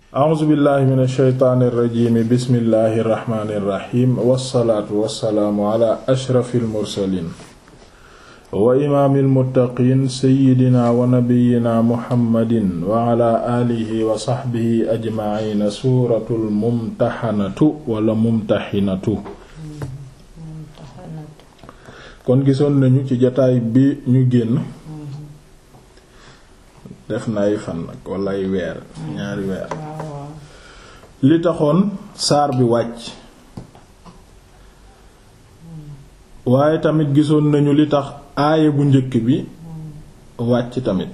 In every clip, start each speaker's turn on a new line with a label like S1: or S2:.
S1: a'uuzu billahi min ashaytaani irrajimi bismillahi irrahmani irrahim wassalaatu wassalaamu ala ashrafil mursaliin wa imaamil muttaqiin sayyidina wa nabiyyina muhammadin wa ala aalihi wa sahbihi ajma'iin. suuratul mumtahanatu wala mumtahinatu. kon gisoon nañu ci jataay bi ñu génn def na ay fan nag wala ay weer ñaari weer li taxoon saar bi wàcc, waaye tamit gisoon nañu li tax aaya bu njëkk bi wàcc tamit,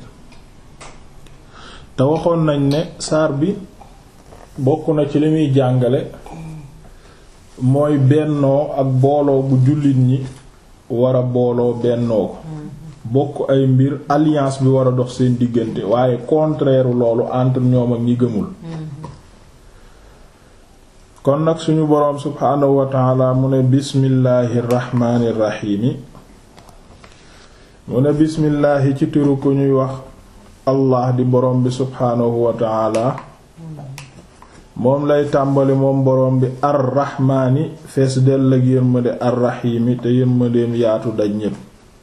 S1: te waxoon nañ ne saar bi bokk na ci li muy jàngale mooy bennoo ak booloo bu jullit ñi war a booloo bennoo ko bokk ay mbir, alliance bi war a dox seen diggante, waaye contraire loolu entre ñoom ak ñi gëmul. kon nag suñu boroom subhaanahu wa ta'ala mu ne bismillahi rahmaani rahiimi, mu ne bismillahi ci turu ko ñuy wax allah di boroom bi subhaanahu wa ta'ala. moom lay tàmbali moom boroom bi ar-rahmaani fees dell ak yërmande ar-rahiimi te yërmandeem yaatu daj ñépp.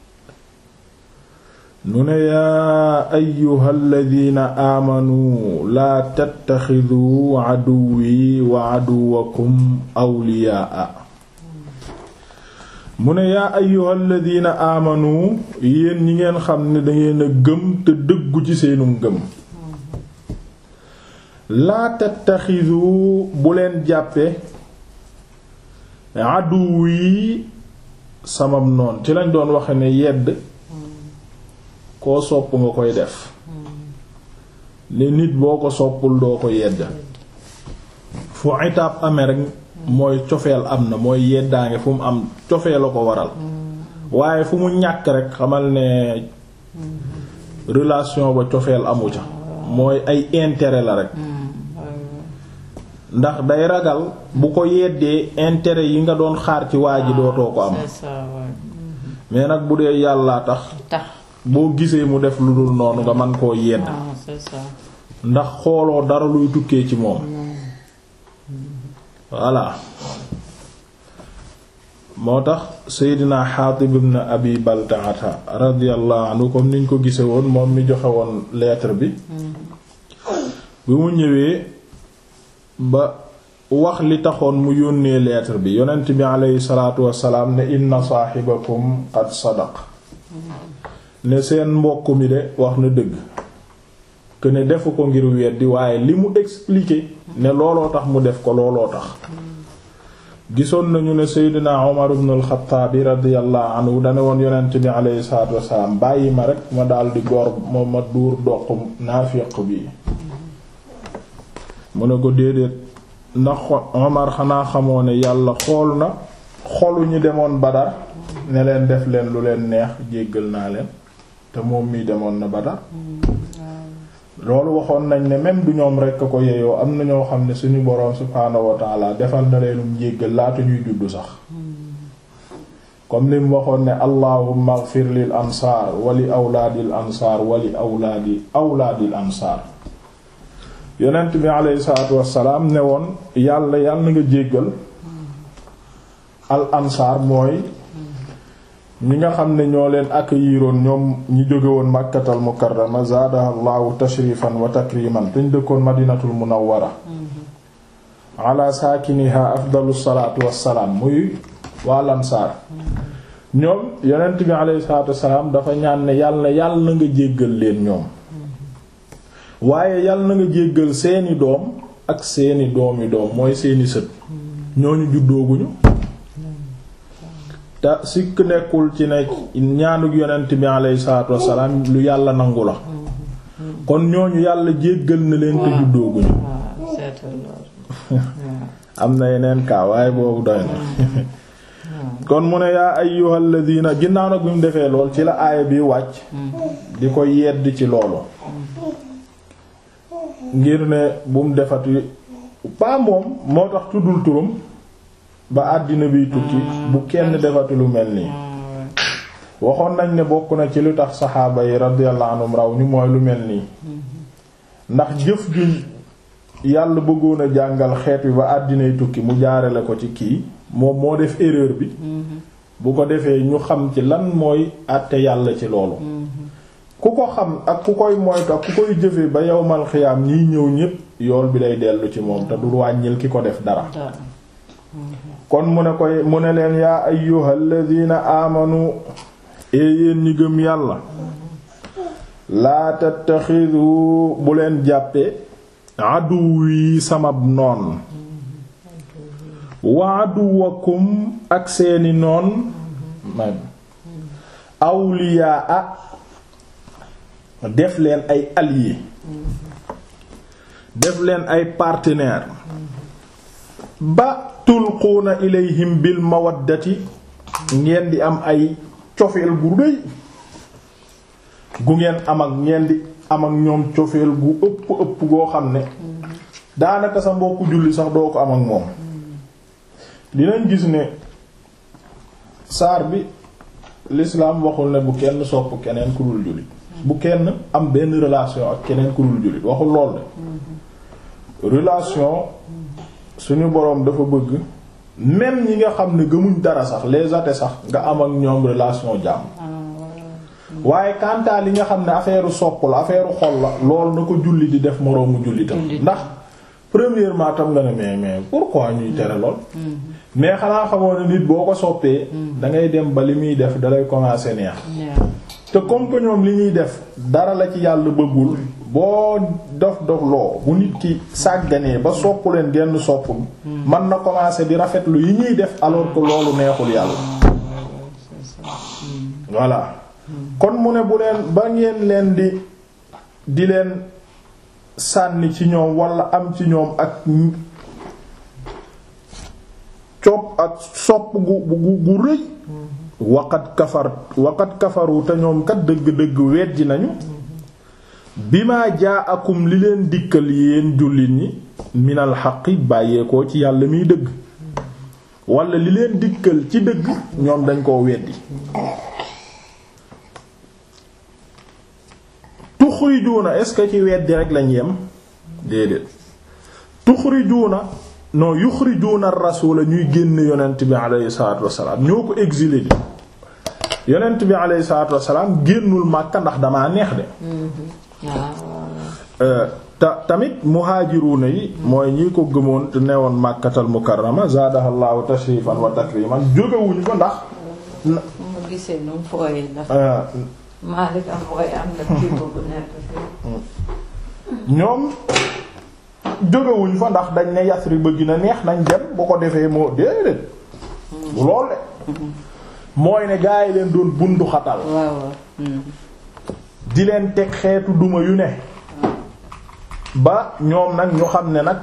S1: nu ne yaa ayyuhal ladina aamanu laa tattaxidu aduwwi wa aduwwakum awliyaa. mu ne yaa ayyuhal ladina aamanu, yéen ñi ngeen xam ne dangeen a gëm te dëggu ci seenu gëm. laa tattaxidu bu leen jàppe aduwwi samam noon, ci lañ doon waxe ne yedd koo sopp nga koy def, ne nit boo ko soppul doo ko yedd. fu itaab amee rek mooy cofeel am na, mooy yeddaange fu mu am cofeel a ko waral, waaye fu mu ñàkk rek xamal ne relation ba cofeel amu ca, mooy ay intérêt la rek. ndax day ragal bu ko yeddee intérêt yi nga doon xaar ci waa ji dootoo ko am. mais nag bu dee yàllaa tax boo gisee mu def lu dul noonu nga mën koo yedd, ndax xooloo dara luy tukkee ci moom. voilà moo tax Seydina Xaatib ibn Abi Baltaata radiyallahu anhu, comme niñ ko gise woon, moom mi joxe woon lettre bi mu ñëwee ba wax li taxoon mu yónnee lettre bi, yonent bi aleyhi salaatu wassalaam ne inna saaxibakum qad sadaq, ne seen mbokk mi de wax na dëgg, que ne defu ko ngir weddi, waaye li mu expliqué ne looloo tax mu def ko looloo tax. gisoon nañu ne Seydina Umar ibn al-Khattab radiyallahu anhu dane woon yonent bi alayhi salaatu wassalaam bàyyi ma rek ma daldi góor ma duur doq naafiq bi. mu ne ko déedéet, ndax Umar xanaa xamoo ne yàlla xool na xolu ñi demoon Badar ne leen def leen lu leen neex, jéggal naa leen, te moom mii demoon na Badar. loolu waxoon nañ ne même du ñoom rekk ko yeyoo, am na ñoo xam ne suñu boroom subhaanahu wa ta'ala defal na leenum jéggal laata ñuy juddu sax, comme lim waxoon ne allahumma ighfir lil ansaar wa li awlaadil ansaar wa li awlaadil ansaar. yonent bi alayhi salaatu wassalaam ne woon yàlla na nga jéggal al ansaar, mooy ñi nga xam ne ñoo leen accueilliroon, ñoom ñi jóge woon Makkatal Mukarrama zaadaha Allahu tashrifan wa takriman, te ñu dëkkoon Madinatul Munawwara ala saakiniha afdalu salaatu wassalaam, muy waa Ansaar. ñoom yonent bi alayhi salaatu wassalaam dafa ñaan ne yàlla na nga jéggal leen ñoom, waaye yàlla na nga jéggal seeni doom ak seeni doomi doom, mooy seeni sët, ñooñu juddooguñu. te sikk nekkul ci ne ñaanuk yonent bi alayhi salaatu wassalaam lu yàlla nangu la, kon ñooñu yàlla jéggal na leen te juddooguñu. am na yeneen kaa waaye boobu doy na. kon mu ne yaa ayyuhal ladina, ginnaaw nag bi mu defee lool ci la aaya bi wàcc di ko yedd ci loolu, ngir ne bu mu defati pas moom moo tax tuddul turam ba àddina biy tukki bu kenn defati lu mel nii. waxoon nañ ne bokk na ci lu tax saxaaba yi radiyallahu anhum raw ñu mooy lu mel nii, ndax jëf ju yàlla bëggoon a jàngal xeet wi ba àddinay tukki mu jaarale ko ci kii moom moo def erreur bi bu ko defee ñu xam ci lan mooy àtte yàlla ci loolu ku ko xam ak ku koy moytu ak ku koy jëfe ba yawmal xiyaam ñiy ñëw ñépp yool bi day dellu ci moom te du wàññil ki ko def dara kon mu ne leen yaa ayyuhal ladina amanu yéen ñi gëm yàlla laa tattaxidu bu leen jàppe aduwi samab noon wa aduwakum ak seeni noon awliyaa def leen ay alliés def leen ay partenaires ba tulquuna ilayhim bil mawaddati ngeen di am ay cofeel gu rëy gu ngeen am ak ñoom cofeel gu ëpp goo xam ne daanaka sa mbokku julli sax doo ko am ak moom dinañ gis ne saar bi l'islam waxul ne bu kenn sopp keneen ku dul jullit bu kenn am benn relation ak keneen ku dul jullit waxul lool de relation suñu boroom dafa bëgg même ñi nga xam ne gëmuñ dara sax les athées sax nga am ak ñoom relation jàmm waaye kantaa li nga xam ne affaire sopp la affaire xol la loolu na ko julli di def moroomu jullitam ndax premièrement tam nga ne mais pourquoi ñuy tere lool mais xanaa xamoo ne nit boo ko soppee da ngay dem ba li muy def dalay commencer neex te comme que ñoom li ñuy def dara la ci yàlla bëggul boo dof loo bu nit ki sàgganee ba sopp leen genn sopp man na commencer di rafetlu yi ñuy def alors que loolu neexul yàlla voilà kon mu ne bu leen ba ngeen leen di leen sànni ci ñoom wala am ci ñoom ak copp ak sopp gu rëy waqat kafaru te ñoom kat dëgg-dëgg weddi nañu bima jaakum li leen dikkal yéen jullit ñi minal xaqi bàyyeekoo ci yàlla miy dëgg wala li leen dikkal ci dëgg ñoom dañ koo weddi tuxrijuuna est-ce que ci weddi rek lañ yem déedéet tuxrijuuna non yuxrijuuna ar-rasuula ñuy génn yonent bi alayhi salaatu wassalaam ñoo ko exilé di yonent bi alayhi salaatu wassalaam génnul Makka ndax damaa neex de tamit muhaajiruuna yi mooy ñi ko gëmoon te newoon Makkatal Mukarrama zaadahallahu tashrifan wa takriman jógewuñu ko ndax
S2: mu gisee nu mu fooyee ndax Maalik am fooy am na kii boobu nekk
S1: ñoom jógewuñ fa ndax dañ ne Yasrib ba gën a neex nañ dem bu ko defee moo déedéet lool de mooy ne gaa yi leen doon bundu xatal di leen teg xeetu duma yu ne ba ñoom nag ñu xam ne nag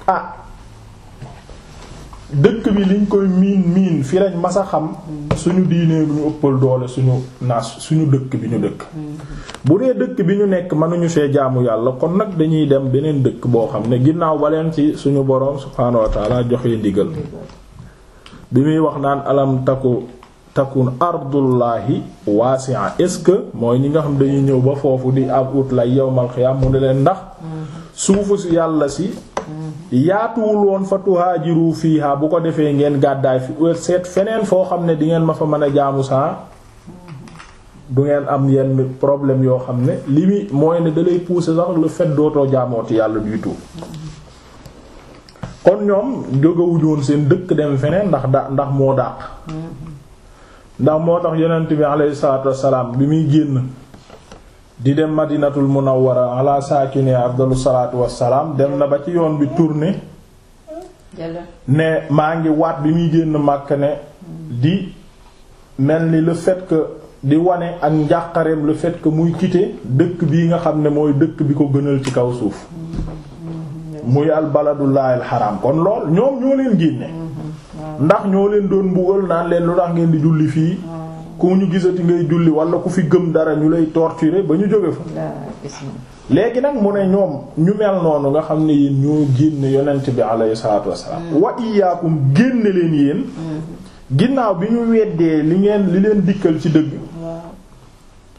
S1: dëkk bi liñ koy miin fi lañ mas a xam suñu diinee ñu ëppal doole suñu dëkk bi ñu dëkk bu dee dëkk bi ñu nekk mënuñu fee jaamu yàlla kon nag dañuy dem beneen dëkk boo xam ne ginnaaw ba leen ci suñu boroom subhaanahu wa ta'ala joxee ndigal bi muy wax naan alam takun ardullahi wasi'a est-ce que mooy ñi nga xam dañuy ñëw ba foofu di ab ut lay yawmal xiyaam mu ne leen ndax suufu si yàlla si yaatuwul woon fa tuhaajiru fiiha bu ko defee ngeen gàddaay fi seet feneen foo xam ne di ngeen ma fa mën a jaamu saa du ngeen am yenn problème yoo xam ne li muy mooy ne dalay pousser sax le fait dootoo jaamooti yàlla du tout kon ñoom jógewuñu woon seen dëkk dem feneen ndax moo dàq ndax moo tax yonent bi alayhi salaatu wassalaam bi muy génn di dem madinatul munawwara ala saakini afdalu salaatu wassalaam dem na ba ci yoon bi tourné ne maa ngi waat bi muy génn Makka ne di mel ni le fait que di wane ak njàqareem le fait que muy quitter dëkk bii nga xam ne mooy dëkk bi ko gënal ci kaw suuf muy al baladullahi al haram kon lool ñoom ñoo leen génne ndax ñoo leen doon mbugal naan leen lu tax ngeen di julli fii ku ñu gisati ngay julli wala ku fi gëm dara ñu lay torturer ba ñu jóge fa léegi nag mu ne ñoom ñu mel noonu nga xam ne yéen ñoo génne yonent bi alayhi salaatu wassalaam wa iyaakum génne leen yéen ginnaaw bi ñu weddee li leen dikkal ci dëgg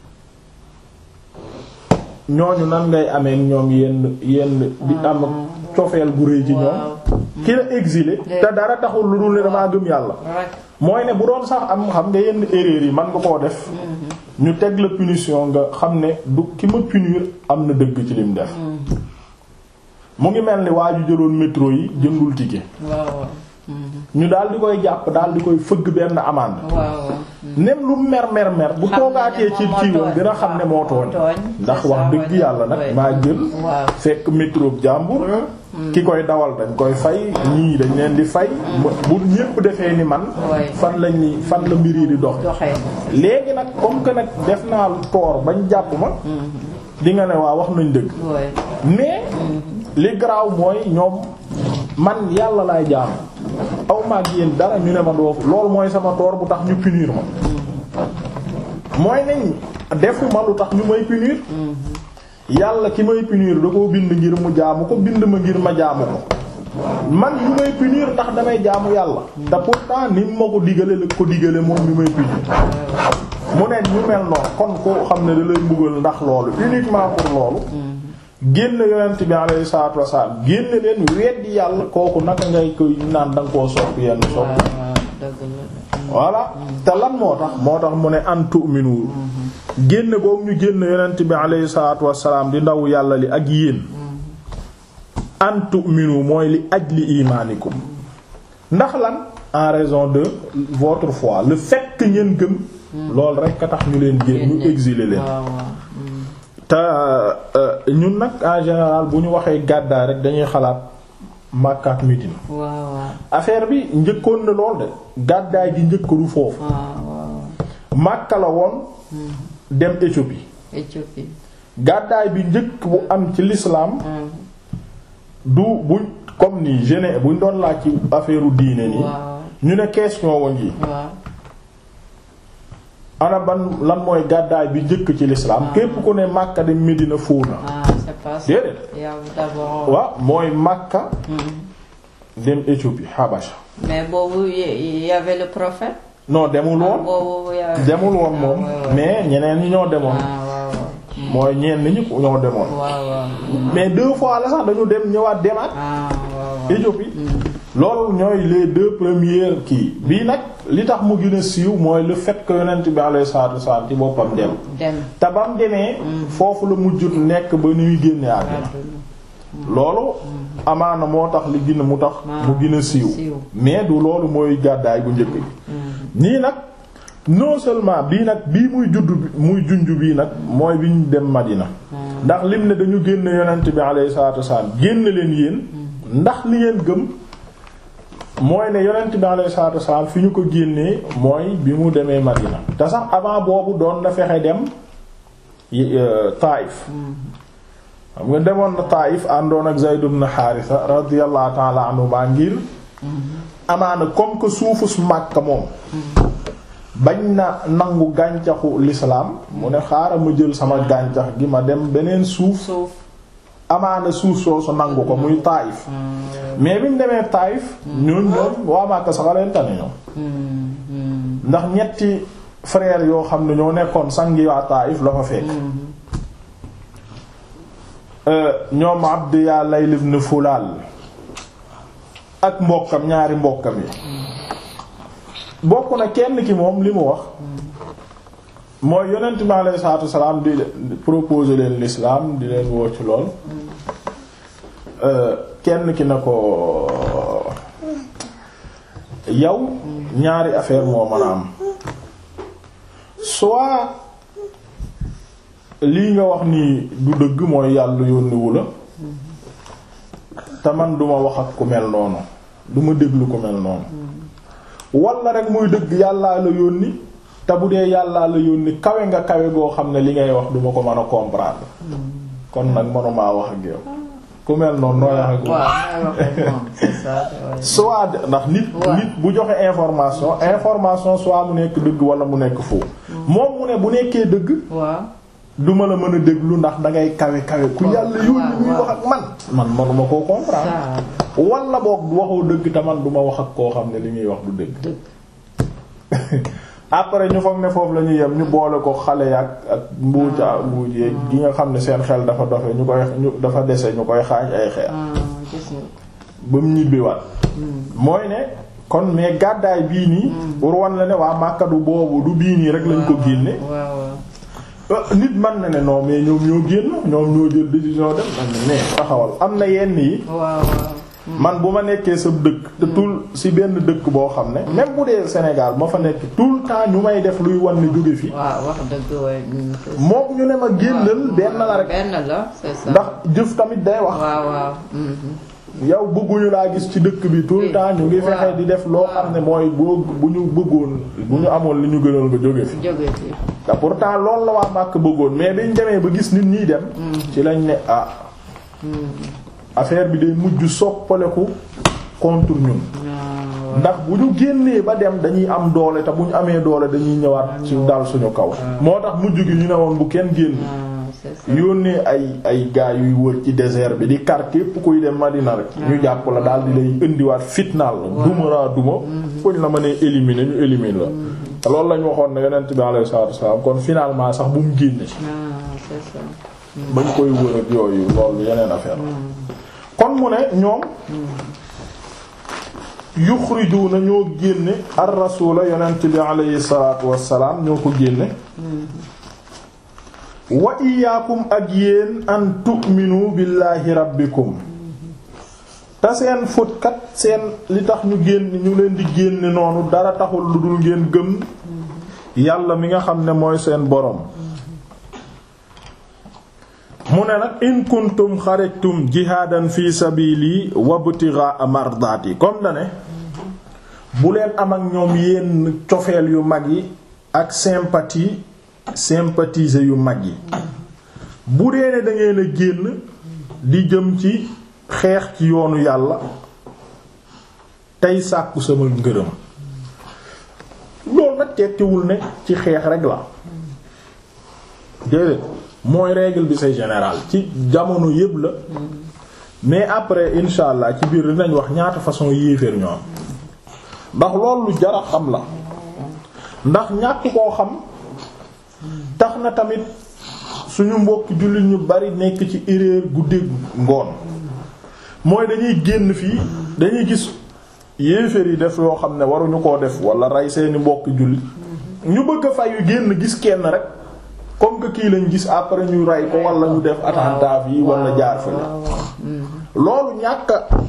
S1: ñooñu nan ngay amee ñoom yenn di am cofeel gu rëy ci ñoom ki la exilé te dara taxul lu dul ne damaa gëm yàlla mooy ne bu doon sax am xam nga yenn erreur yi man nga koo def ñu teg la punition nga xam ne du ki ma punir am na dëgg ci lim def mu ngi mel ni waa ju jëloon métro yi jëndul ticket ñu daal di koy jàpp daal di koy fëgg benn amende nem lu mer bu toogaatee ci kiiwam dina xam ne moo tooñ ndax wax dëgg yàlla nag maa jël fekk métro jàmbur ki koy dawal dañ koy fay ñii dañ leen di fay bu ñépp defee ni man fan la mbir yi di dox léegi nag comme que nag def naa lu toor bañ jàpp ma di nga ne waa wax nañ dëgg mais li garaaw mooy ñoom man yàlla laay jaam aw maag yéen dara ñu ne ma doofu loolu mooy sama toor bu tax ñu punir ma mooy nañ defuma lu tax ñu may punir yàlla ki may punir da koo bind ngir mu jaamu ko bind ma ngir ma jaamu ko man ñu may punir ndax damay jaamu yàlla te pourtant ni ma ko digale la ko digale moom ñu may punir mu ne ñu mel noonu kon koo xam ne da lay mbugal ndax loolu uniquement pour loolu génn yonent bi alayhi salaatu wasalaam génn leen weddi yàlla kooku naka ngay koy naan danga koo sopp yenn sopp voilà te lan moo tax mu ne an tu'minu génn boobu ñu génn yonent bi alayhi salaatu wasalaam di ndaw yàlla li ak yéen an tu'minu mooy li ajli imaanikum ndax lan en raison de votre foi le fait que ngeen gëm loolu rekk a tax ñu leen génn ñu exiler leen te ñun nag en général bu ñu waxee gàddaay rek dañuy xalaat Makka ak Médina affaire bi njëkkoon na lool de gàddaay gi njëkk du foofu Makka la woon dem Éthiopie gàddaay bi njëkk bu am ci l'islam du buñ comme ni gene buñ doon laaj ci affaire diine nii ñu ne question woon yi ana lan mooy gàddaay bi njëkk ci l'islam képp ku ne Makka dem Médina fóona déedéet waaw mooy Makka dem Éthiopie Habasha
S2: mais boobu y avait le prophète
S1: non demul woon moom mais ñeneen ñi ñoo demoon mooy ñenn ñi ñoo demoon mais 2 fois la sax dañu dem ñëwaat demaat Éthiopie loolu ñooy les 2 premières kii bii nag li tax mu gën a siiw mooy le fait que yonent bi alayhi salaatu wasallam ci boppam dem te bam demee foofu la mujjut nekk ba ni muy génne àddina loolu amaana moo tax li gën a mu tax mu gën a siiw mais du loolu mooy gàddaay bu njëkk bi nii nag non seulement bii nag bii muy junj bii nag mooy bi ñu dem Madina ndax lim ne dañu génn yonent bi alayhi salaatu wasallam génn leen yéen ndax li ngeen gëm mooy ne yonent bi alayhi salaatu wasallam fi ñu ko génnee mooy bi mu demee Madina te sax avant boobu doon na fexe dem Taïf xam nga demoon na Taïf àndoon ak Zayd ibn Haarisa radiyallahu ta'ala anhu maa ngir amaana comme que suufus Makka moom bañ na nangu gàncaxu l'islam mu ne xaaral ma jël sama gàncax gi ma dem beneen suuf amaana suuf soosu nangu ko muy Taïf mais bi mu demee Taïf ñoom waa Makka sax leen tane ñoom ndax ñetti frère yoo xam ne ñoo nekkoon sangi waa Taïf la fa fekk ñoom Abd ya Layl ibn Fulal ak mbokkam ñaari mbokkam yi bokk na kenn ki moom li mu wax mooy yonent bi alayhi salaatu wasalaam di proposer leen l'islam di leen woo ci lool kenn ki na ko yow ñaari affaire moo mën a am soit lii nga wax ni du dëgg mooy yàlla yónniwu la te man duma wax ak ku mel noonu duma déglu ku mel noonu walla rek muy dëgg yàllaa la yónni te bu dee yàllaa la yónni kawe nga kawe goo xam ne li ngay wax duma ko mën a comprendre kon nag mënumaa wax ak yow ku mel noonu nooy wax ak soit ndax nit bu joxe information soit mu nekk dëgg wala mu nekk faux moom mu ne bu nekkee dëgg duma la mën a déglu ndax dangay kawe ku yàlla yónni muy wax ak man manuma koo comprendre wala boog waxoo dëgg te man duma wax ak koo xam ne li muy wax du dëgg après ñu foog ne foofu la ñuy yem ñu boole ko xale ak mbuuj yeeg gi nga xam ne seen xel dafa dofe ñu koy dafa dese ñu koy xaaj ay xeer ba mu ñibbiwaat mooy ne kon mais gàddaay bii nii pour wan la ne waa Makka du boobu du bii nii rek lañ ko génne nit man na ne non mais ñoom ñoo génn ñoom ñoo jël décision dem man ne mais taxawal am na yenn yi man bu ma nekkee sa dëkk te tout si benn dëkk boo xam ne même bu dee Sénégal ma fa nekk tout le temps ñu may def luy wan ne jóge fi
S2: wax dëgg waay
S1: moom ñu ne ma génnal benn la rek
S2: benn la c'est ça
S1: ndax jëf tamit day wax yow bëgguñu laa gis ci dëkk bi tout le temps ñu ngi fexe di def loo xam ne mooy bu ñu bëggoon bu ñu amoon li ñu gënal nga jóge fi te pourtant loolu la waa Makka bëggoon mais biñ demee ba gis nit ñi dem ci lañ ne affaire bi day mujj soppaleku contre ñun ndax bu ñu génnee ba dem dañuy am doole te bu ñu amee doole dañuy ñëwaat ci dal suñu kaw moo tax mujj gi ñu ne woon bu kenn génn yónnee ay gaa yuy wër ci désert bi di kar képp kuy dem Madina rek ñu jàpp la daal di lay indiwaat fitnaal la duma fuñ la mënee éliminer ñu éliminer la te loolu lañ waxoon ne Yonent bi alayhi salaatu wasallam kon finalement sax bu mu génne ci bañ koy wër ak yooyu loolu yeneen affaire kon mu ne ñoom yuxrijuna ñoo génne ar-rasula Yonent bi alayhi salaatu wassalaam ñoo ko génne wa iyaakum ak yéen an tu'minu billahi rabbikum te seen fóotkat seen li tax ñu leen di génne noonu dara taxul lu dul ngeen gëm yàlla mi nga xam ne mooy seen boroom mu ne nag in kuntum xarajtum jihaadan fi sabili wabtigha mardati comme da ne bu leen am ak ñoom yéen cofeel yu mag yi ak sympathiser yu mag yi bu dee ne da ngeen a génn di jëm ci xeex ci yoonu yàlla tey sàkku sama ngërëm loolu nag tekkiwul ne ci xeex rek la déedéet mooy règle bi c'est général ci jamono yépp la mais après insha allah ci biir dinañ wax ñaata façon yéeféer ñoo am ndax loolu lu jara xam la ndax ñàkk koo xam tax na tamit suñu mbokki jullit ñu bari nekk ci erreur guddeeg ngoon mooy dañuy génn fii dañuy gis yéeféer yi def yoo xam ne waruñu koo def wala rey seeni mbokki jullit ñu bëgg a fayu génn gis kenn rek comme que kii lañ gis après ñu rey ko wala ñu def attentat yi wala jaar fa la loolu ñàkk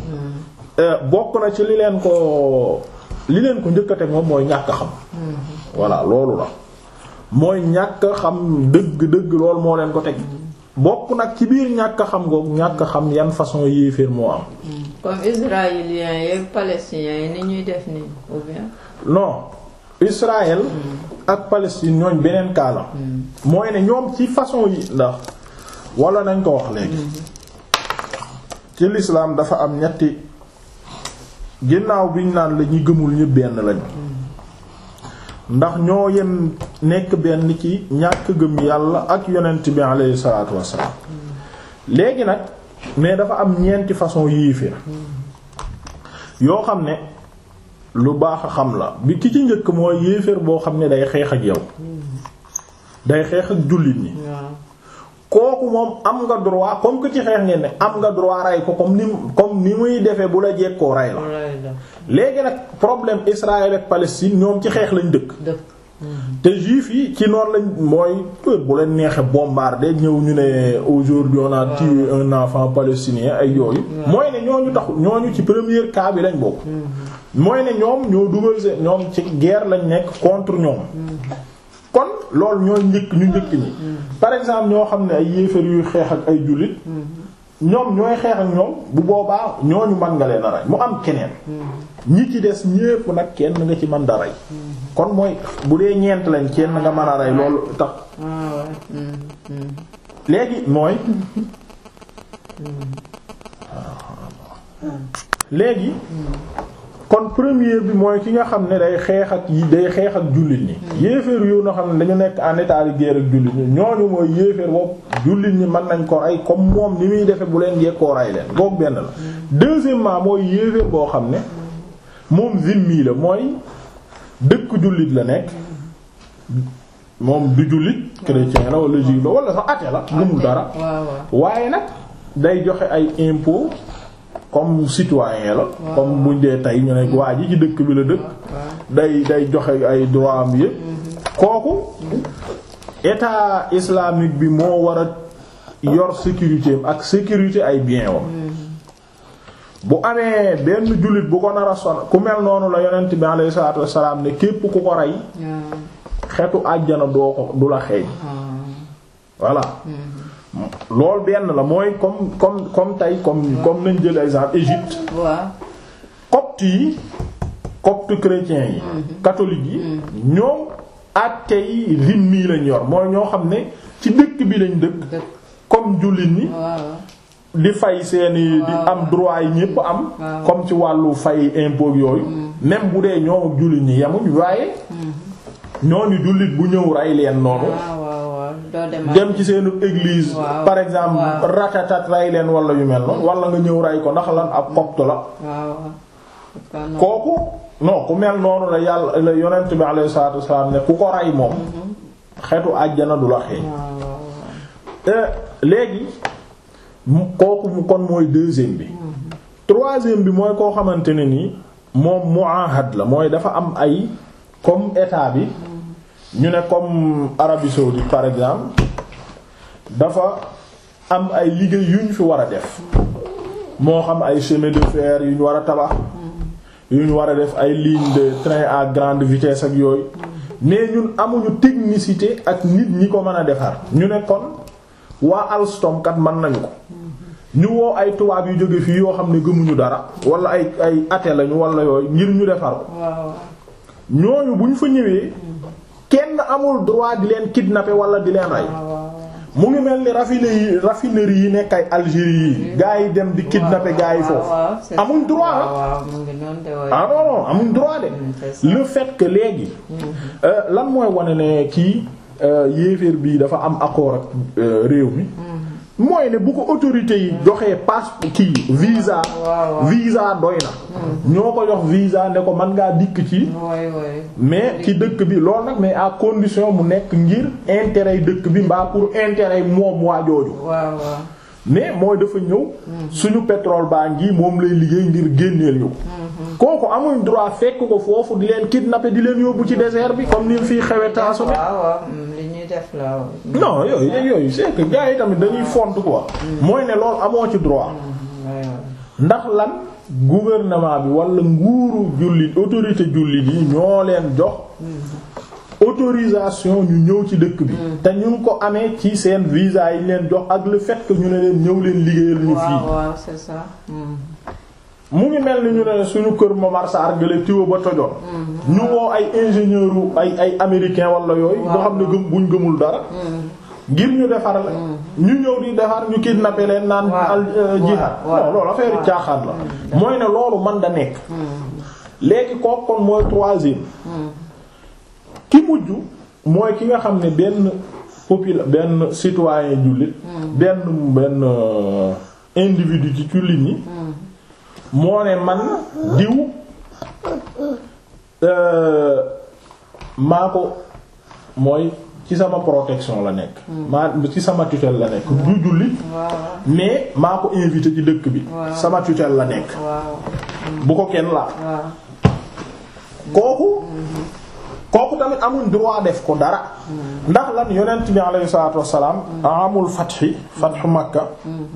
S1: bokk na ci li leen ko njëkk a teg moom mooy ñàkk xam voilà loolu la mooy ñàkk xam dëgg loolu moo leen ko teg bokk nag ci biir ñàkk xam googu ñàkk xam yan façon yéeféer moo am.
S2: comme israéliens yi palestiniens yi ni ñuy def nii ou bien.
S1: non Israël ak Palestine ñooñ beneen cas la mooy ne ñoom ci façon yi ndax wala nañ ko wax léegi ci l'islam dafa am ñetti ginnaaw biñ naan la ñi gëmul ñëpp benn lañu. ndax ñoo yem nekk benn ci ñàkk gëm yàlla ak yonent bi alayhi salaatu wassalaam léegi nag mais dafa am ñeenti façon yéeféer yoo xam ne lu baax a xam la bi ki ci njëkk mooy yéeféer boo xam ne day xeex ak yow day xeex ak jullit ñi kooku moom am nga droit comme que ci xeex ngeen ne am nga droit rey ko comme ni muy defee bu la jekkoo rey la léegi nag problème Israël ak Palestine ñoom ci xeex lañ dëkk te juif yi ci noonu lañ mooy bu leen neexee bombarder ñëw ñu ne aujourd'hui on a tué un enfant palestinien ay yooyu mooy ne ñooñu tax ñooñu ci premier cas bi lañ bokk mooy ne ñoom ñoo dugal seen ñoom ci guerre lañ nekk contre ñoom kon loolu ñooy ñu njëkk ñi par exemple ñoo xam ne ay yéefar yuy xeex ak ay jullit ñoom ñooy xeex ak ñoom bu boobaa ñooñu mën nga leen a rey mu am keneen ñi ci des ñépp nag kenn nga ci mën da rey kon mooy bu dee ñeent lañ kenn nga mën a rey loolu tax léegi mooy léegi kon première bi mooy ki nga xam ne day xeex ak jullit ñi yéeféer yoo na xam ne dañu nekk en état de guerre ak jullit ñi ñooñu mooy yéeféer boobu jullit ñi mën nañ ko rey comme moom ni muy defe bu leen jekkoo rey leen boobu benn la deuxièmement mooy yéeféer boo xam ne moom zimmi la mooy dëkk jullit la nekk moom du jullit chrétien la wala juif la wala sax athée la gëmul dara waaye nag day joxe ay impôt comme citoyen la comme buñ dee tey ñu ne waa ji ci dëkk bi la dëkk day joxe ay droit am yépp kooku état islamique bi moo war a yor sécurité ak sécurité ay bien wam bu amee benn jullit bu ko nar a son ku mel noonu la yonent bi alayhi salaatu wassalaam ne képp ku ko rey xetu àjjana du la xeeñ voilà loolu benn la mooy comme tey comme nañ jël exemple Égypte copte chrétiens yi catholiques yi ñoom àtte yi zimmi lañ yor mooy ñoo xam ne ci dëkk bi lañ dëkk comme jullit ñi di fay seeni di am droit yi ñépp am comme ci wàllu fay impôt yooyu même bu dee ñoom jullit ñi yemuñ waaye ñooñu jullit bu ñëw rey leen noonu dem ci seenu église par exemple ratatat rey leen wala yu mel noonu wala nga ñëw rey ko ndax lan ab copte la kooku non ku mel noonu la yàlla la yonent bi alayhi salaatu wasallam ne ku ko rey moom xetu àjjana du la xeeñ léegi kooku mu kon mooy deuxième bi troisième bi mooy koo xamante ne nii moom muahad la mooy dafa am ay comme état bi ñu ne comme Arabie saoudite par exemple dafa am ay liggéey yu ñu fi war a def moo xam ay chemin de fer yu ñu war a tabax yu ñu war a def ay ligne de train à grande vitesse ak yooyu mais ñun amuñu technicité ak nit ñi ko mën a defar ñu ne kon waa Alstom kat mën nañu ko ñu woo ay tubaab yu jóge fii yoo xam ne gëmuñu dara wala ay athée lañu wala yooyu ngir ñu defar ko ñooñu bu ñu fa ñëwee kenn amul droit di leen kidnapper wala di leen rey mu ngi mel ni raffinerie yi nekk ay Algérie yi gaa yi dem di kidnapper gaa yi foofu amuñ droit ah non amuñ droit de le fait que léegi lan mooy wane ne kii yéeféer bii dafa am accord ak réew mi mooy ne bu ko autorités yi joxee passeport kii visa doy na ñoo ko jox visa ne ko mën ngaa dikk ci mais ci dëkk bi loolu nag mais à condition mu nekk ngir intérêt dëkk bi mbaa pour intérêt moom waa jooju mais mooy dafa ñëw suñu pétrole baa ngi moom lay liggéey ngir génneel ñu ko kooku amuñ droit fekk ko foofu di leen kidnapper di leen yóbbu ci désert bi comme ni fii xewe taasu non yooyu c'est que gars yi tamit dañuy font quoi mooy ne loolu amoo ci droit ndax lan gouvernement bi wala nguuru jullit autorité jullit yi ñoo leen jox autorisation ñu ñëw ci dëkk bi te ñu ngi ko amee ci seen visa yi leen jox ak le fait que ñu ne leen ñëw leen liggéeyal ñu fii
S2: c'est ça
S1: mu ngi mel ni ñu ne suñu kër Momar Sarr gële tiwo ba tojoon ñu woo ay ingénieur ay américain wala yooyu nga xam ne buñ gëmul dara ngir ñu defar la ñu ñëw di defar ñu kidnapper leen naan jihad non loolu affaire caaxaan la mooy ne loolu man da nekk léegi kooku kon mooy troisième ki mujj mooy ki nga xam ne benn citoyen jullit benn individu ci jullit ñi moo ne man diw maa ko mooy ci sama protection la nekk maa ci sama tutelle la nekk du jullit mais maa ko invité ci dëkk bi sama tutelle la nekk bu ko kenn la kooku tamit amuñ droit def ko dara ndax lan yonent bi alayhi salaatu wassalaam amul fathu Makka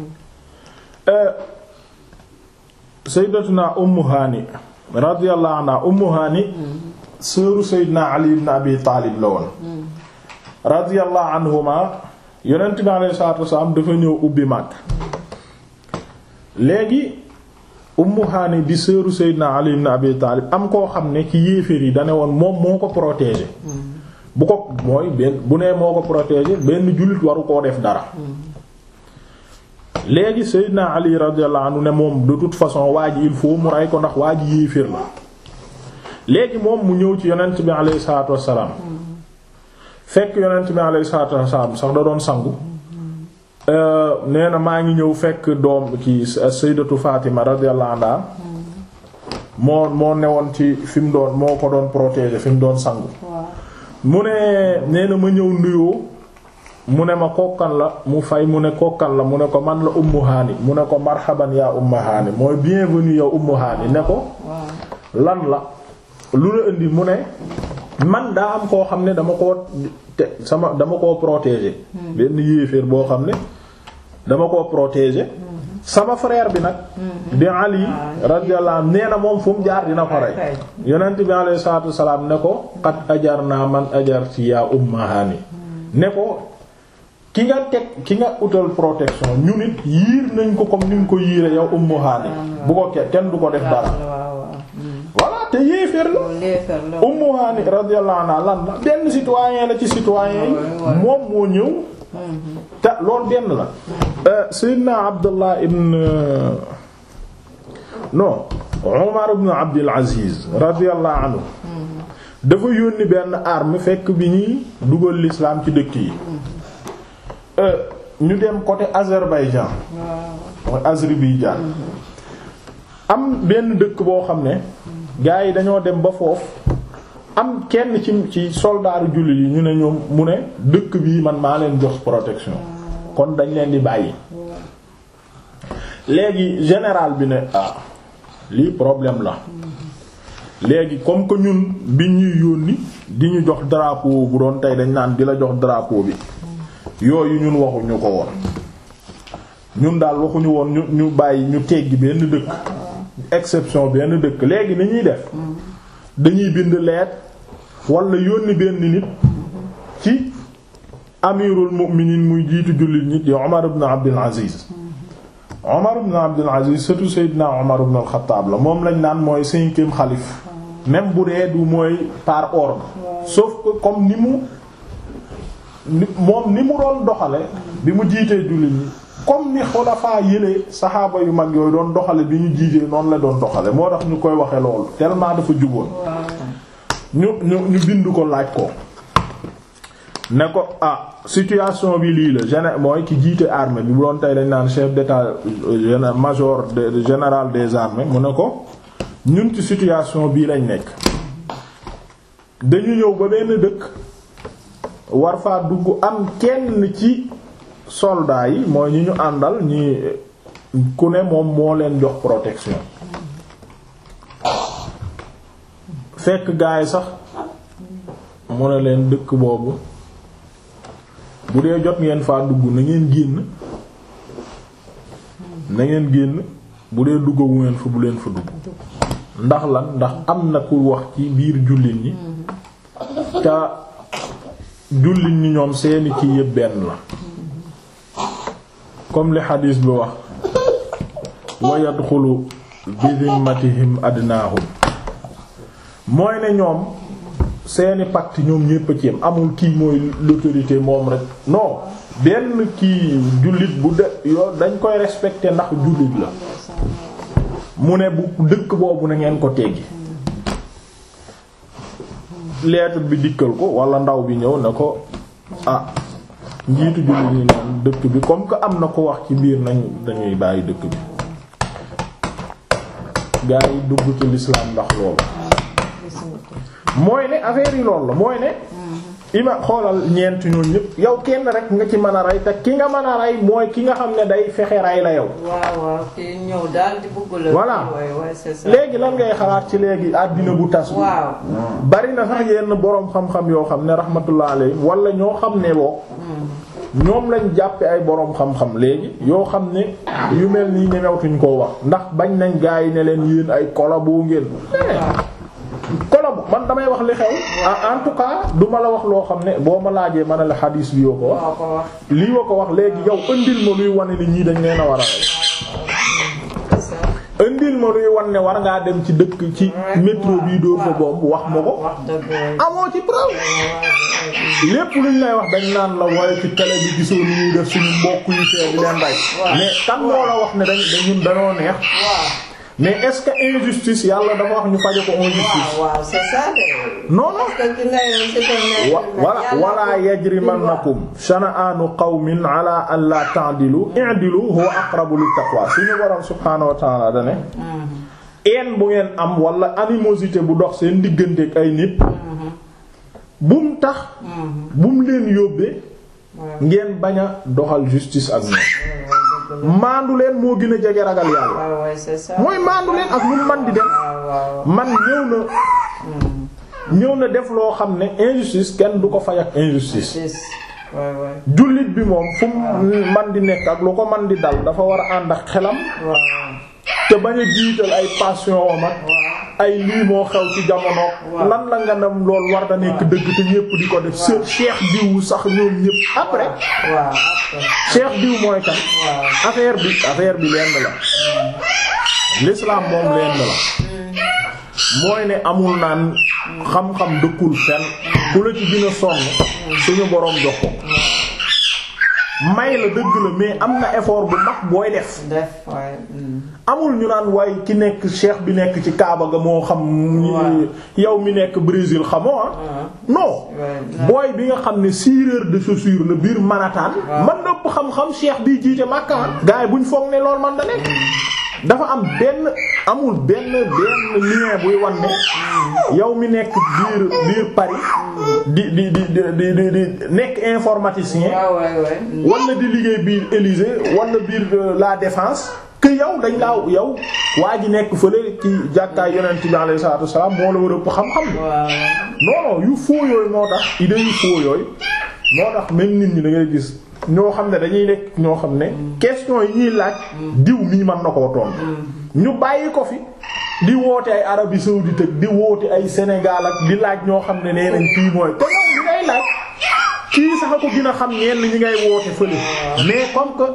S1: sayyidatuna Ummu Hani radiyallahu anha Ummu Hani sœuru sayyidina Ali ibn Abi Talib la woon radiyallahu anhuma yonent bi alayhi salaatu wassalaam dafa ñëw ubbi Makka léegi Ummu Hani di sœuru sayyidina Ali ibn Abi Talib am koo xam ne ci yéeféer yi dane woon moom moo ko protéger bu ko mooy bu nee moo ko protéger benn jullit waru koo def dara léegi Seydina Ali radiyallahu anhu ne moom de toute façon waa ji il faut mu rey ko ndax waa ji yéeféer la léegi moom mu ñëw ci yonent bi alayhi salaatu wassalaam fekk yonent bi alayhi salaatu wassalaam sax da doon sangu nee na maa ngi ñëw fekk doom ki Sayyidatu Fatima radiyallahu anha moo newoon ci fi mu doon moo ko doon protéger fi mu doon sangu mu ne nee na ma ñëw nuyoo mu ne ma kokkan la mu fay mu ne kokkan la mu ne ko man la Ummu Haani mu ne ko marhaban yaa Ummu Haani mooy bienvenue yow Ummu Haani ne ko lan la lu la indi mu ne man daa am koo xam ne dama koo protéger benn yéeféer boo xam ne dama koo protéger sama frère bi nag di Ali radiyallahu anhu nee na moom fu mu jaar dina ko rey yonent bi alayhi salaatu wassalaam ne ko qad ajarna man ajarti yaa Umma Hani ne ko ki nga utal protection ñu nit yiir nañ ko comme ni nga ko yiire yow Ummu Hani bu ko kenn du ko def dara voilà te yéeféer la Ummu Hani radiyallahu anha lan la benn citoyen la ci citoyen yi moom moo ñëw te loolu benn la Seydina Abdullah ibn Umar ibn Abdul Aziz radiyallahu anhu dafa yónni benn arme fekk bi ñuy dugal l'islam ci dëkk yi ñu dem côté Azerbaïdjan mooy Azerbaïdjan am benn dëkk boo xam ne gaa yi dañoo dem ba foofu am kenn ci soldaaru jullit yi ñu ne ñoom mu ne dëkk bii man maa leen jox protection kon dañ leen di bàyyi léegi général bi ne lii problème la léegi comme que ñun bi ñuy yónni di ñu jox drapeau bu doon tey dañ naan di la jox drapeau bi yooyu ñun waxuñu ko woon ñun daal waxuñu woon ñu bàyyi ñu teggi benn dëkk exception benn dëkk léegi ni ñuy def dañuy bind lettre wala yónni benn nit ci amirul mu'minin muy jiitu jullit nit di Umar ibn Abdul Aziz Umar ibn Abdul Aziz surtout Seydina Umar ibn al-Khattab la moom lañ naan mooy cinquième xalif même bu dee du mooy par ordre sauf que comme ni mu doon doxale bi mu jiitee jullit ñi comme ni xulafaa yëlee saxaaba yu mag yooyu doon doxale bi ñu jiitee noonu la doon doxale moo tax ñu koy waxe loolu tellement dafa juboon ñu bind ko laaj ko ne ko situation bi lii la mooy ki jiite armée bi bu doon tey dañ naan chef d'état major général des armées mu ne ko ñun ci situation bii lañ nekk dañu ñëw ba benn dëkk war faa dugg am kenn ci soldats yi mooy ñi ñu àndal ñi ku ne moom moo leen jox protection fekk gaay sax mu ne leen dëkk boobu bu dee jot ngeen faa dugg na ngeen génn bu dee duggawu ngeen fa bu leen fa dugg ndax lan ndax am na ku wax ci biir jullit ñi te jullit ñi ñoom seeni ci yëpp benn la comme li xadiis bi wax wa yadxulu bi zimmatihim adnaahum mooy ne ñoom seeni pacte ñoom ñépp a ci yem amul kii mooy l'autorité moom rek non benn kii jullit bu de yoo dañ koy respecter ndax jullit la mu ne bu dëkk boobu na ngeen ko teggi lettre bi dikkal ko wala ndaw bi ñëw na ko njiitu jullit ñi naan dëkk bi comme que am na ko wax ci biir dañuy bàyyi dëkk bi gaa yi dugg ci l'islam ndax loolu mooy ne affaire yi loolu la mooy ne xoolal ñeent ñoom ñëpp yow kenn rek nga ci mën a rey te ki nga mën a rey mooy ki nga xam ne day fexe rey la yow.
S2: waaw ki ñëw daal di bëgg la.
S1: voilà léegi lan ngay xalaat ci léegi àddina bu tas.
S2: waaw
S1: bari na sax yenn boroom xam-xam yoo xam ne rahmatullah alayhi wala ñoo xam ne boo ñoom lañ jàppe ay boroom xam-xam léegi yoo xam ne yu mel nii ñemewtuñ koo wax ndax bañ nañ gaa yi ne leen yéen ay kolaboo ngeen. kolobu man damay wax li xew en tout cas du ma la wax loo xam ne boo ma laajee ma ne la xadiis bi yoo ko wax lii wa ko wax léegi yow indil ma luy wane ni ñii dañ leen a war a rey indil ma luy wan ne war ngaa dem ci dëkk ci métro bii dóor fa bomb wax ma ko amoo ci preuve lépp luñ lay wax dañ naan la waaye ci télé bi gisoo ni ñuy def suñu mbokk yu fee di leen rey mais kan moo la wax ne ñun dañoo neex mais est-ce que injustice yàlla dafa wax ñu faje ko injustice.
S2: waaw c'est ça.
S1: non wala yajrimannakum shana'anu qawmin ala an la ta'dilu i'dilu huwa aqrabu lit-taqwa suñu borom subhaanahu wa ta'ala da ne bu ngeen am wala animosité bu dox seen diggante ak ay nit bum tax bum leen yóbbee ngeen bañ a doxal justice ak ñoom. maandu leen moo gën a jege ragal yàlla. mooy maandu leen ak lu man di dem. man ñëw na def loo xam ne injustice kenn du ko fay ak injustice. jullit bi moom fu mu man di nekk ak lu ko man di dal dafa war a ànd ak xelam. te bañ a jiital ay passion wam ak ay lii moo xew ci jamono. lan la nga dem lool war da nekk dëgg te ñépp di ko def cheikh diw sax ñoom ñépp après. cheikh diw mooy kan. affaire bi lenn la. l'islam moom lenn la. mooy ne amul naan xam-xam dëkkul fenn ku la ci gën a sonn suñu boroom jox ko. may la dëgg la mais am na effort bu mag booy def. amul ñu naan waaye ki nekk cheikh bi nekk ci Kaaba ga moo xam. yow mi nekk Brésil xamoo non. booy bi nga xam ne cireur de chaussure la biir Manhattan. man nëpp xam-xam cheikh bi jiite Makka. gars yi buñ foog ne loolu man da nekk. dafa am amul benn lien buy wan ne yow mi nekk biir Paris di nekk informaticien wala di liggéey biir Élysée wala biir la Défense que yow dañ laa yow waa ji nekk fële ci jàkkaay yonent bi alayhi salaatu wassalaam moo la war a ëpp xam-xam non yu faux yooyu moo tax idée yu faux yooyu moo tax même nit ñi da ngay gis ñoo xam ne dañuy nekk ñoo xam ne question yi ñuy laaj diw mii mën na koo tontu ñu bàyyi ko fi di woote ay Arabie saoudite ak di woote ay Sénégal ak di laaj ñoo xam ne nee nañ kii mooy te yow li ngay laaj kii sax a ko gën a xam ñenn ñi ngay woote fële mais comme que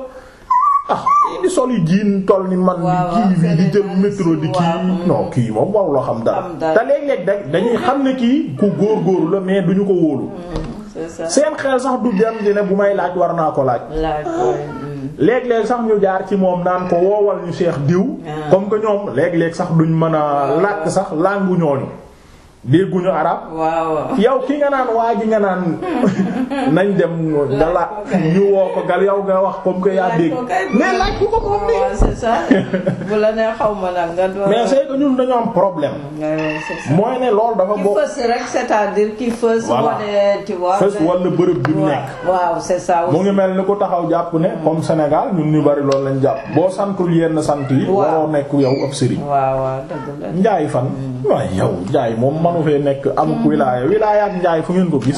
S1: di sol yi jiin toll ni man di kii bi di jël métro di kii non kii moom waru la xam dara te léeg-léeg dañuy xam ne kii ku góor-góorlu la mais duñu ko wóolu seen xel sax du dem di ne bu may laaj war naa ko laaj. léeg-léeg sax ñu jaar ci moom naan ko woowal ñu Cheikh diw. comme que ñoom léeg-léeg sax duñ mën a làkk sax langue ñooñu. dégguñu arab. yow ki nga naan waa ji nga naan nañ dem dala ñu woo ko gal yow nga wax comme que yaa dégg. mais laaj bu ko moom nii.
S2: c'est ça bu la nee xaw ma nag nga doon.
S1: mais c'est que ñun dañoo am problème. mooy ne loolu dafa bokk.
S2: ki fës rek c'est-à-dire ki fës. voilà tu vois.
S1: fës wala bërëb bi mu nekk.
S2: waaw c'est ça aussi.
S1: mu ngi mel ni ku taxaw jàpp ne comme Sénégal ñun ñu bari loolu lañ jàpp. boo santul yenn sant yi. waroo nekk yow ab sëriñ.
S2: waaw dëgg la.
S1: Njaay fan. waaye yow Njaay moom manu fee nekk amuk wilaaya ak Njaay fu ngeen ko gis.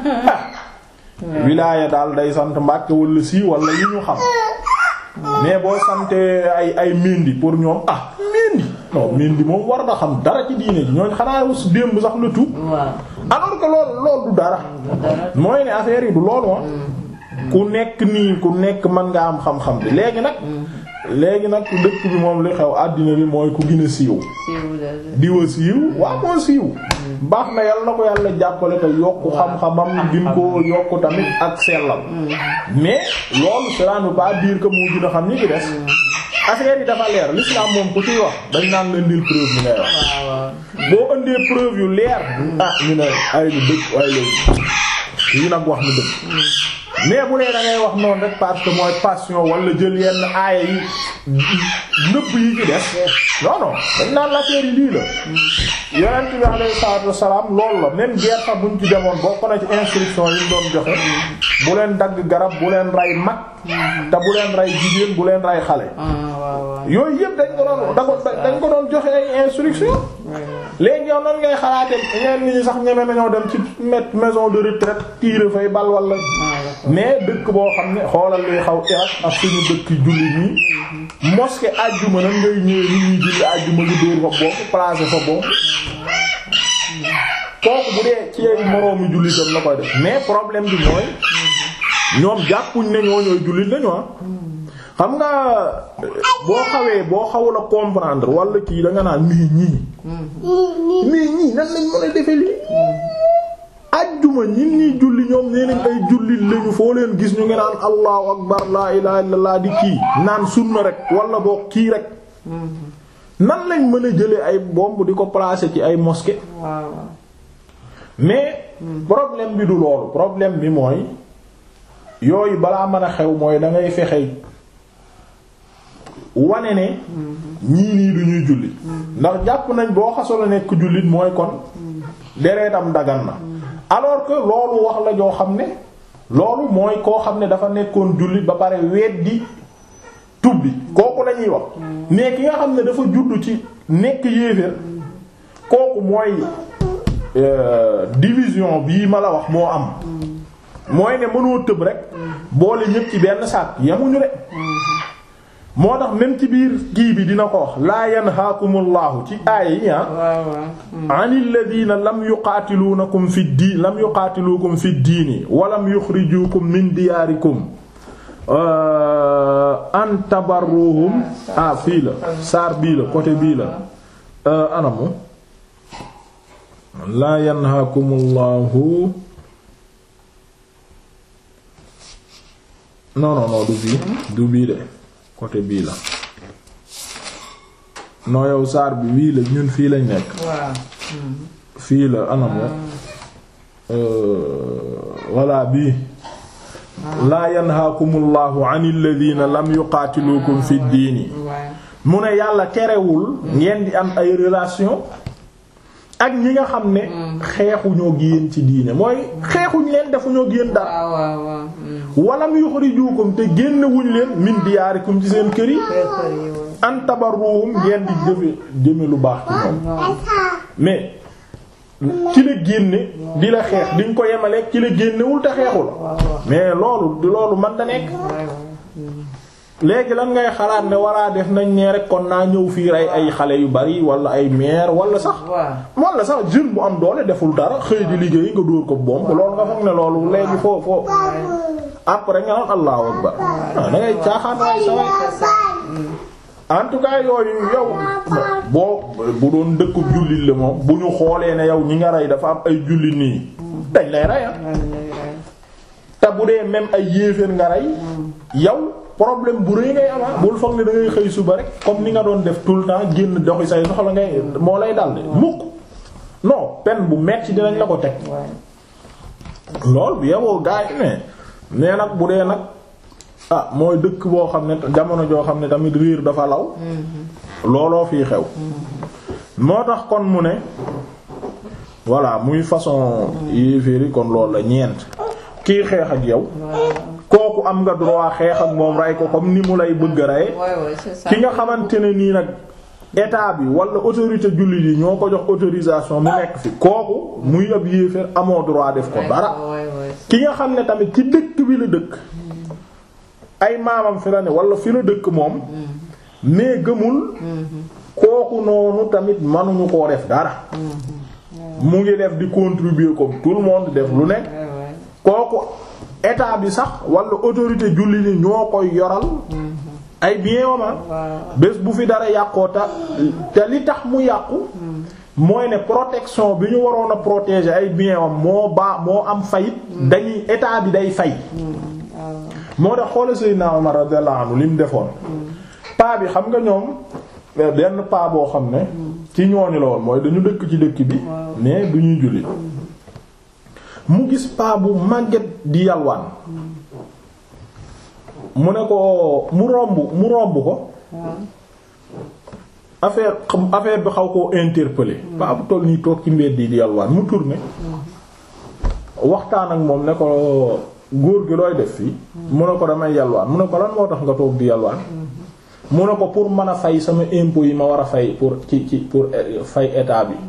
S1: wilaaya daal day sant Mbàkke wala si wala yi ñu xam. mais boo santee ay Mendy pour ñoom Mendy non Mendy moom war na xam dara ci diine ji ñooñ xanaa démb sax la tuub. alors que loolu du dara. mooy ne affaire yi du loolu ku nekk mën nga am xam-xam bi léegi nag dëkk bi moom li xew àddina bi mooy ku gën a siiw. diwa siiw waaw moo siiw. baax na yàlla na ko yàlla jàppale te yokku xam-xamam gën ko yokku tamit ak sellal. mais loolu cela ne veut pas dire que moo gën a xam ñi ci des. affaire yi dafa leer l'islam moom ku ciy wax dañ naan la indil preuve bi ngay wax. boo indee preuve yu leer. ñu ne ay lu dëgg ay lu yi nag wax na dëgg. mais bu dee da ngay wax noonu rek parce que mooy passion wala jël yenn aaya yi nëbb yi ci des non dañ naan l'affaire yi lii la. yonent bi alayhi salaatu wassalaam loolu la même guerre sax buñ ci demoon bokk na ci instruction yi ñu doon joxe bu leen dagg garab bu leen rey mag te bu leen rey jigéen bu leen rey xale. yooyu yëpp dañ ko doon joxe ay instruction. léegi yow nan ngay xalaatee ñenn ñi sax ñeme nañoo dem ci maison de retraite tirer fay bal wala. mais dëkk boo xam ne xoolal luy xaw Irak ak suñu dëkk jullit ñi mosquée àjjuma nan ngay ñëwee nit ñi julli àjjuma gi dóor fa bokk placé fa bokk kooku bu dee ci ay moroomi jullitam la koy def mais problème bi mooy ñoom jàppuñ ne ñoo ñooy jullit lañu xam nga boo xawul a comprendre wala kii da nga naan mais ñii nan lañ mën a defe lii ajjuma ñin ñi julli ñoom nee nañ ay jullit lañu foo leen gis ñu ngi naan allahu akbar laa ilaha illallah di kii naan sunna rek wala boo kii rek nan lañ mën a jëlee ay bombe di ko placer ci ay mosquée mais problème bi du loolu problème bi mooy yooyu balaa mën a xew mooy da ngay fexe wane ne ñii nii du ñuy julli ndax jàpp nañ boo xasoo la nekk jullit mooy kon deretam dagan na alors que loolu wax la joo xam ne loolu mooy koo xam ne dafa nekkoon jullit ba pare weddi tubbi kooku lañuy wax mais ki nga xam ne dafa juddu ci nekk yéeféer kooku mooy division bii ma la wax moo am mooy ne mënoo tëb rek boole ñépp ci benn saak yemuñu de moo tax même ci biir kii bi dina ko wax laa yanhaakumullahu ci aaya yi anil ladina lam yuqaatiluunakum fi diin lam yuqaatiluukum fi diini wa lam yuxrijuukum min diyaarikum an tabarruhum fii la saar bii la côté bii la anamu laa yanhaakumullahu non du bii de côté bii la noo yow saar bi bii la ñun fii lañ nekk fii la anamu walla bii laa yanhaakumullahu anil ladina lam yuqaatiluukum fi diini mu ne yàlla terewul ngeen di am ay relation ak ñi nga xam ne xeexuñoo génn ci diine mooy xeexuñ leen defuñoo génn dara walam yuxrijukum te génn wuñ leen min diyaarikum ci seen kër yi an tabarruhum ngeen di jëme lu baax ci ñoom mais ci la génne di la xeex di nga ko yemaleeg ci la génnewul te xeexul mais loolu man da nekk léegi lan ngay xalaat ne walaa def nañ ne rek kon naa ñëw fii rey ay xale yu bari wala ay mère wala sax jeune bu am doole deful dara xëy di liggéey nga dóor ko bomb loolu nga foog ne loolu léegi foo après nga naan allahu akbar da ngay caaxaan waay sa way en tout cas yooyu yow boo bu doon dëkkub jullit la moom bu ñu xoolee ne yow ñi nga rey dafa am ay jullit nii dañ lay rey te bu dee même ay yéeféer nga rey yow problème bu rëy ngay ama bul foog ne da ngay xëy suba rek comme ni nga doon def tout le temps génn doxi say soxla ngay moo lay dalde mukk non peine bu metti dinañ la ko teg lool bi yeboo gaa yi mais nag bu dee nag mooy dëkk boo xam ne jamono joo xam ne tamit riir dafa law looloo fii xew moo tax kon mu ne voilà muy façon yéeféeri kon loolu la ñeent kii xeex ak yow kooku am nga droit xeex ak moom rey ko comme ni mu lay bëgg a rey ki nga xamante ne nii nag état bi wala autorité jullit yi ñoo ko jox autorisation mu nekk fi kooku muy ab yéeféer amoo droit def ko dara ki nga xam ne tamit ci dëkk bi la dëkk ay maamam fi la ne wala fi la dëkk moom mais gëmul kooku noonu tamit mënuñu koo def dara mu ngi def di contribuer comme tout le monde def lu nekk kooku état bi sax wala autorité julli ni ñoo koy yoral ay bien wama bés bu fi dara yàqoo te li tax mu yàqu mooy ne protection bi ñu waroon a protéger ay bien wam moo am fayit dañuy état bi day fay moo tax xoola Seydina Omar radiyallahu anhu li mu defoon paa bi xam nga ñoom benn paa boo xam ne ci ñooñu la woon mooy dañu dëkk ci dëkk bi mais du ñuy julli mu gis paa bu màgget di yalwaan mu ne ko mu romb ko affaire bi xaw koo interpeller paa bu toll nii toog ci mbedd yi di yalwaan mu tourné waxtaan ak moom ne ko góor gi looy def fii mu ne ko damay yalwaan mu ne ko lan moo tax nga toog di yalwaan mu ne ko pour mën a fay sama impôt yi ma war a fay pour fay état bi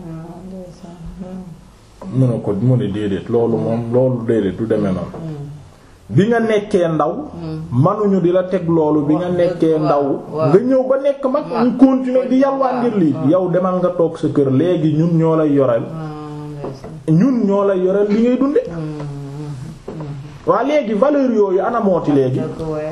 S1: mu ne déedéet loolu déedéet du demee noonu bi nga nekkee ndaw manuñu di la teg loolu bi nga nekkee ndaw nga ñëw ba nekk mag ñu continuer di yalwaan ngir lii yow demal nga toog sa kër léegi ñun ñoo lay yoreel li ngay dunde waa léegi valeur yooyu ana mooti léegi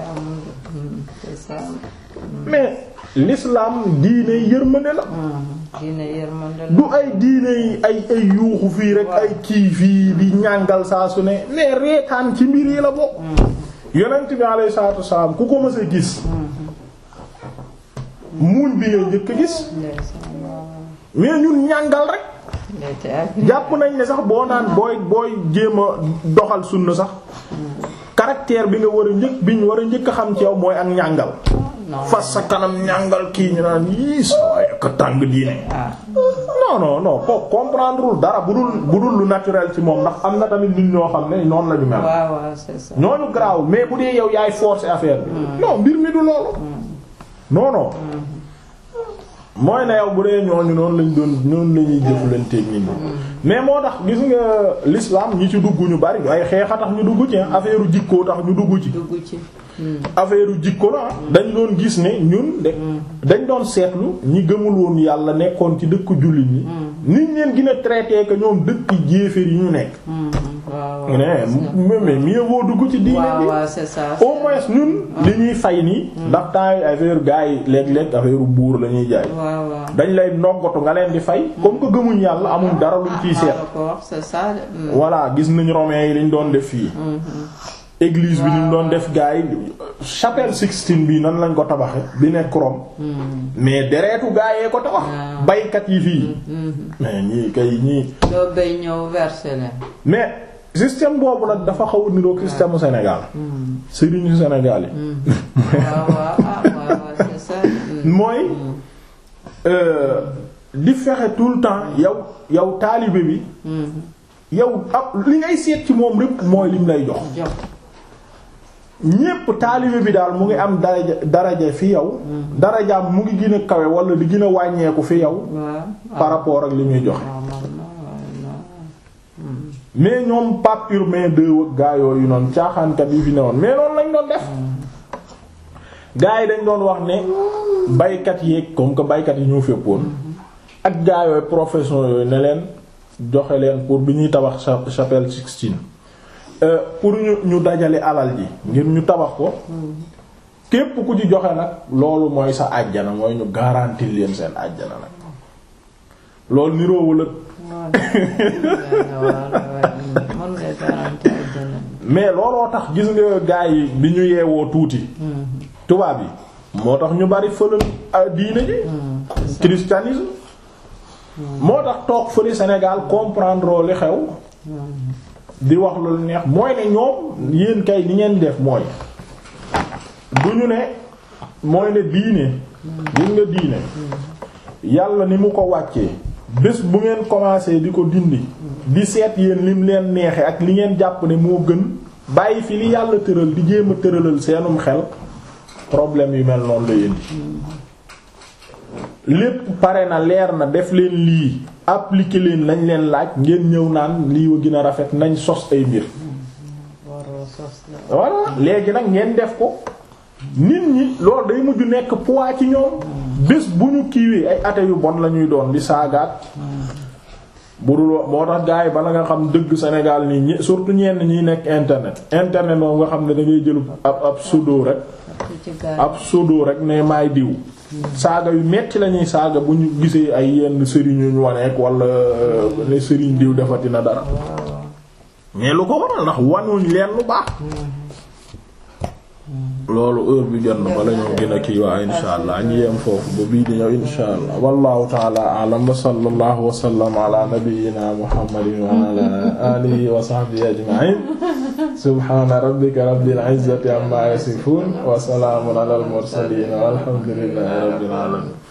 S1: mais l'islam diine yërmande la du ay diine yi ay yuuxu fii rek ay kii fii di ñàngal saa su ne mais reetaan ci mbir yi la bokk yonent bi alayhi salaatu wassalaam ku ko mës a gis muuñ bi ngay njëkk a gis mais ñun ñàngal rek jàpp nañ ne sax boo naan booy jéem a doxal sunna sax caractère bi nga war a njëkk a xam ci yow mooy ak ñàngal fas sa kanam ñàngal kii ñu naan yii sa waaye ko tàng diine non ko comprendrewul dara bu dul lu naturel ci moom ndax am na tamit nit ñoo xam ne noonu la ñu mel.
S2: waaw c'est ça.
S1: ñooñu garaawul mais bu dee yow yaay forcer affaire bi. non mbir mi du loolu. non. mooy na yow bu dee ñooñu noonu la ñuy jëflanteeg nit ñi. mais moo tax gis nga l'islam ñi ci dugg ñu bari ay xeex a tax ñu dugg ci affaire jikkoo tax ñu dugg ci. affaire jikko la dañ doon gis ne ñun dañ doon seetlu ñi gëmul woon yàlla nekkoon ci dëkk jullit ñi. niñ leen gën a traité que ñoom dëkk jéeféer yi ñu nekk. mais mieux vaut dugg ci diine bi.
S2: c'est ça.
S1: au moins ñun li ñuy fay nii. ndax temps affaire gars yi léeg-léeg affaire buur la ñuy jaay. dañ lay noggatu nga leen di fay. comme que gëmuñ yàlla amul dara luñ ciy seet.
S2: c'est ça.
S1: voilà gis nañ romains yi liñ doon def fii. église bi ni mu doon def gars yi chapelle Sixtine bi nan lañ ko tabaxe bi nekk Rome. mais deretu gars yee ko tabax. baykat yi fii. mais ñii kay ñii.
S2: doo bay ñëw verser leen.
S1: mais système boobu nag dafa xaw a niroog système mu Sénégal. sëriñu Sénégal yi.
S2: waaw c'est ça.
S1: mooy di fexe tout le temps yow taalibe bi. yow li ngay seet ci moom lépp mooy lim lay jox. ñépp taalibe bi daal mu ngi am daraja fi yow. darajaam mu ngi gën a kawe wala di gën a wàññeeku fi yow. par rapport ak li muy joxe. mais ñoom Pape Urbain II gaa yooyu noonu caaxaankat yi fi newoon mais noonu lañ doon def. gaa yi dañ doon wax ne baykat yeeg comme que baykat yi ñoo féppoon. ak gaa yooyu profession yooyu ne leen joxe leen pour bi ñuy tabax chapelle Sixtine. pour ñu dajale alal ji ngir ñu tabax ko. képp ku ci joxe nag loolu mooy sa àjjana mooy ñu garantir leen seen àjjana nag. loolu niroowul ak. mais looloo tax gis nga gaa yi bi ñu yeewoo tuuti. tubaab yi moo tax ñu bari fële diine ji. christianisme. moo tax toog fële Sénégal comprendre li xew. di wax lu neex mooy ne ñoom yéen kay ni ngeen def mooy. du ñu ne mooy ne diine. gis nga diine. yàlla ni mu ko wàccee. bés bu ngeen commencé di ko dindi. di seet yéen lim leen neexe ak li ngeen jàpp ne moo gën. bàyyi fi li yàlla tëral di jéem a tëralal seenum xel. problème yu mel noonu la yéndi. lépp pare na leer na def leen lii. appliquer leen lañ leen laaj ngeen ñëw naan lii wa gën a rafet nañ sos ay mbir. voilà léegi nag ngeen def ko. nit ñi loolu day mujj nekk poids ci ñoom. bés bu ñu kiiwee ay athées yu bon la ñuy doon di saagaat. budul moo tax gars yi bala nga xam dëgg Sénégal nii surtout ñenn ñiy nekk internet moom nga xam ne da ngay jël ab pseudo rek. ab pseudo rek ne maay diw. saaga yu metti lañuy saaga bu ñu gisee ay yenn sëriñ yu ñu waneek wala ne sëriñ diw defati na dara. mais lu ko waral ndax wanuñ leen lu baax. loolu heure bi jot na bala ñoo gën a kii waa insha allah ñu yem foofu ba bii di ñëw insha allah wallahu ta'ala a'lam wa sallallahu wa sallama ala nabiyyina muhammadin wa ala alihi wa sahbihi ajma'in subhana rabbika rabbil izzati amma yasifun wa salamun ala al mursalin walhamdulillahi rabbil alamin